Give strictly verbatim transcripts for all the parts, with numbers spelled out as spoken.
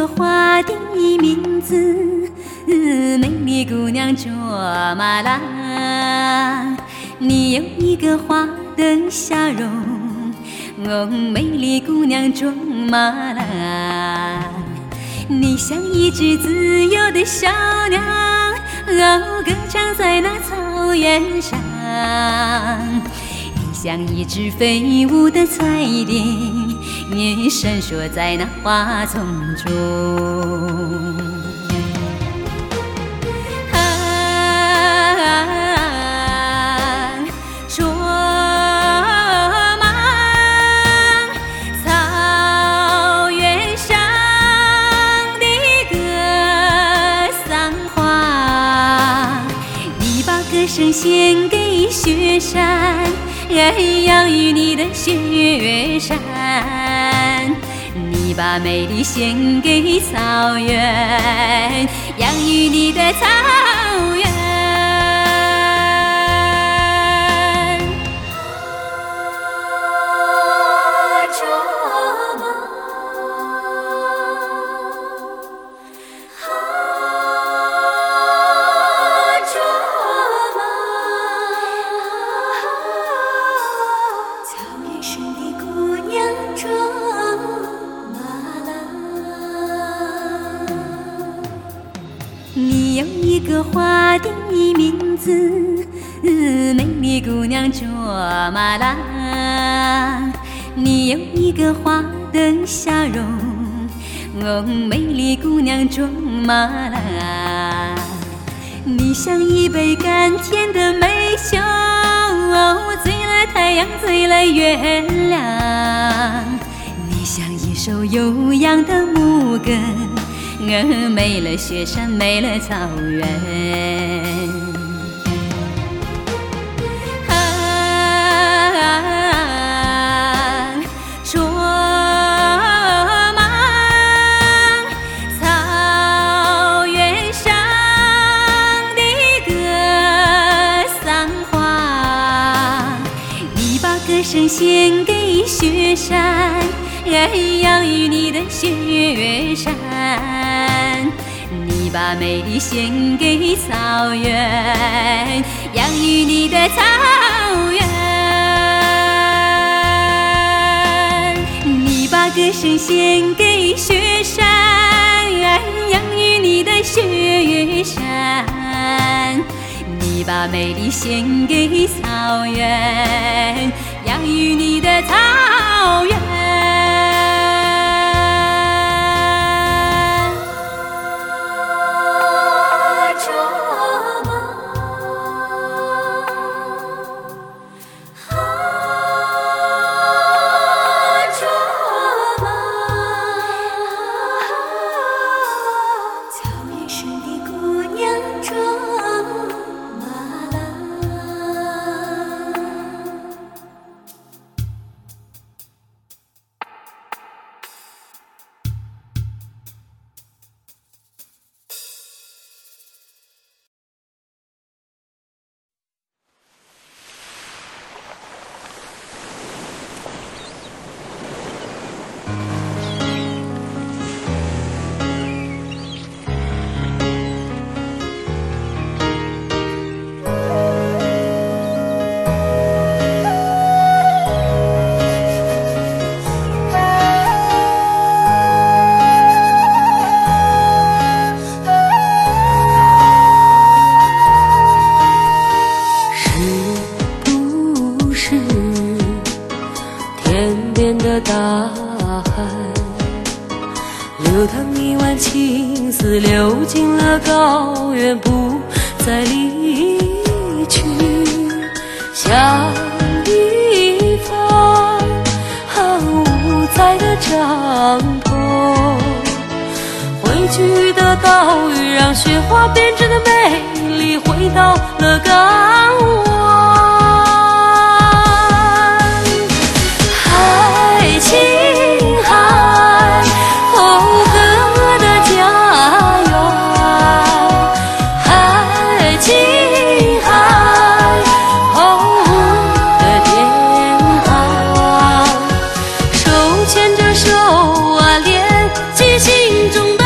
个花的名字，美丽姑娘卓玛拉。你有一个花的笑容，哦，美丽姑娘卓玛拉。你像一只自由的小鸟，哦，歌唱在那草原上。你像一只飞舞的彩蝶，也闪烁在那花丛中。歌声献给雪山，养育你的雪山。你把美丽献给草原，养育你的草原。你有一个花的名字，美丽姑娘卓玛拉。你有一个花的笑容，哦，美丽姑娘卓玛拉。你像一杯甘甜的美酒，哦，醉了太阳，醉了月亮。你像一首悠扬的牧歌，呃，美了雪山，美了草原。啊，卓玛，草原上的格桑花。你把歌声献给雪山，养育你的雪山。你把美丽献给草原，养育你的草原。你把歌声献给雪山，养育你的雪山。你把美丽献给草原，养育你的草原。 大海流淌一湾情丝，流进了高原，不再离去。像一方五彩的帐篷，汇聚的岛屿让雪花编织的美丽回到了港湾。青海，哦，歌的家园，海青海，哦，的天堂，手牵着手啊，连接心中的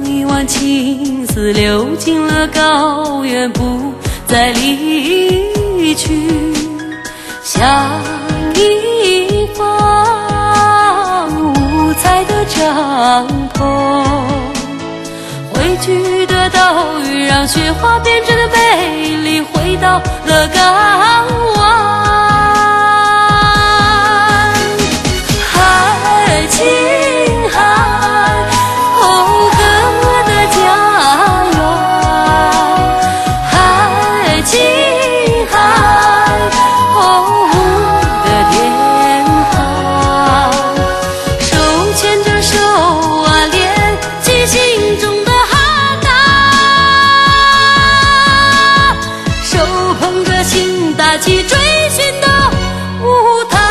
一湾青丝流进了高原，不再离去。像一方五彩的帐篷，汇聚的岛屿让雪花变成的美丽回到了港湾。海青海，哦哥的家园。海青海，哦的天航。手牵着手啊，连起心中的哈达，手捧着心，搭起追寻的舞台。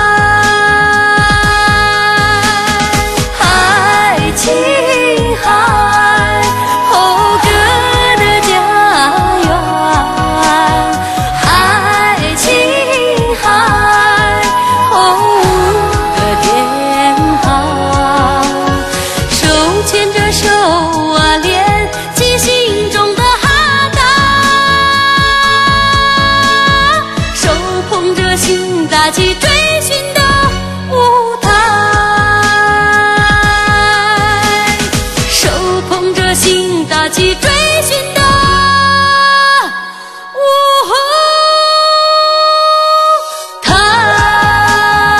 海青海，哦哥的家园。海青海，哦的天航。手牵着手啊，连起心中的哈达，手捧着心，搭起追寻的舞台。手捧着心，搭起追寻的舞台。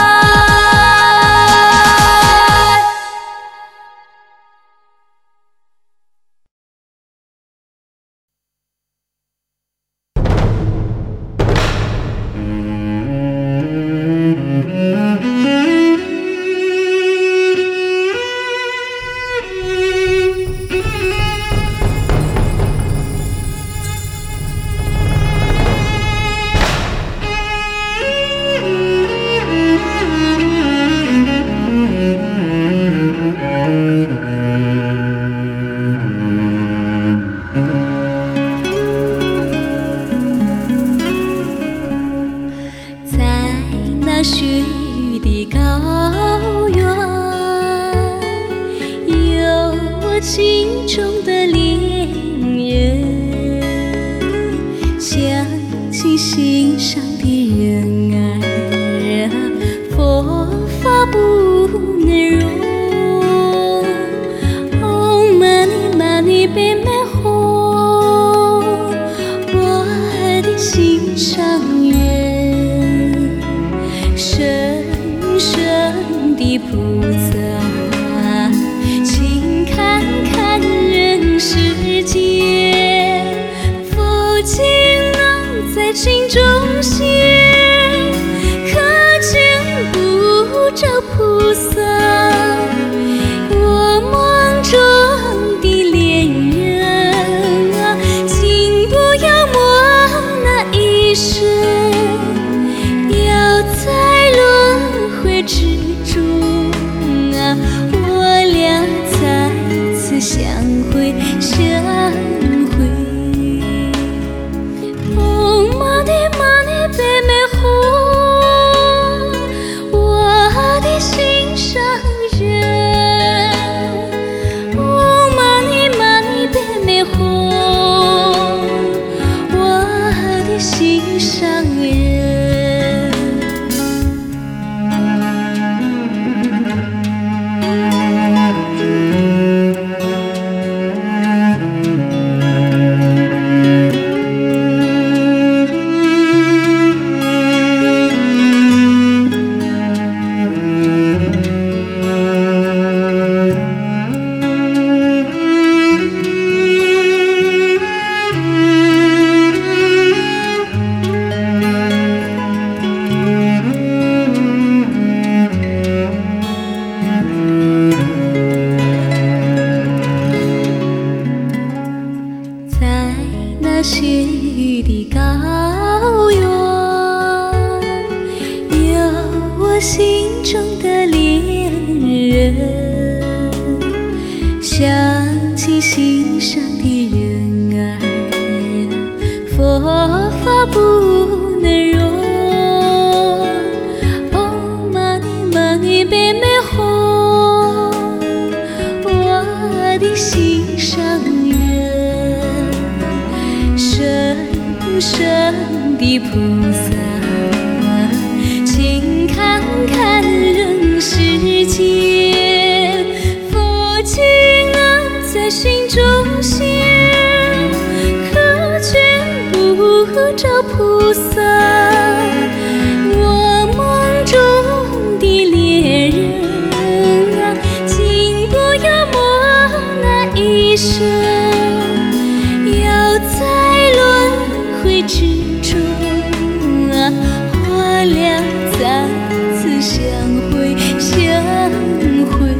在那雪域的高原，有我心中的恋人，想起心上的人儿，佛法不能容。哦，money money baby home，我的心上人。深深的菩萨，请看看人世间，佛经能在心中现，可见不着菩萨。我梦中的恋人啊，请不要摸那一生，要在轮回之中啊，我俩再次相会相会。哦，money money baby home，我的心上人。哦，money money baby home，我的心上人。雪域的高原，有我心中的恋人，想起心上的人儿，佛法不能容。哦，玛尼玛尼贝美红，我的心。 上人，深深的菩萨，请看看人世间，佛经啊在心中现，可见不着菩萨。我梦中的恋人啊，请不要摸那一生，要在轮回之中啊，化了再次相会相会。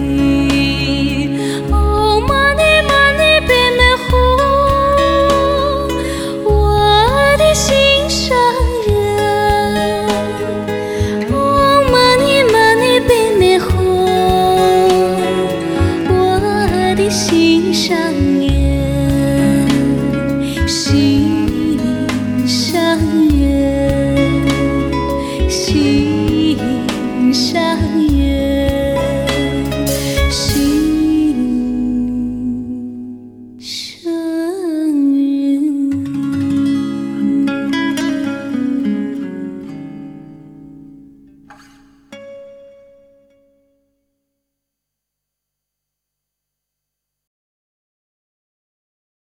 哦，玛尼玛尼贝美吽，我的心上人。哦，玛尼玛尼贝美吽，我的心上人。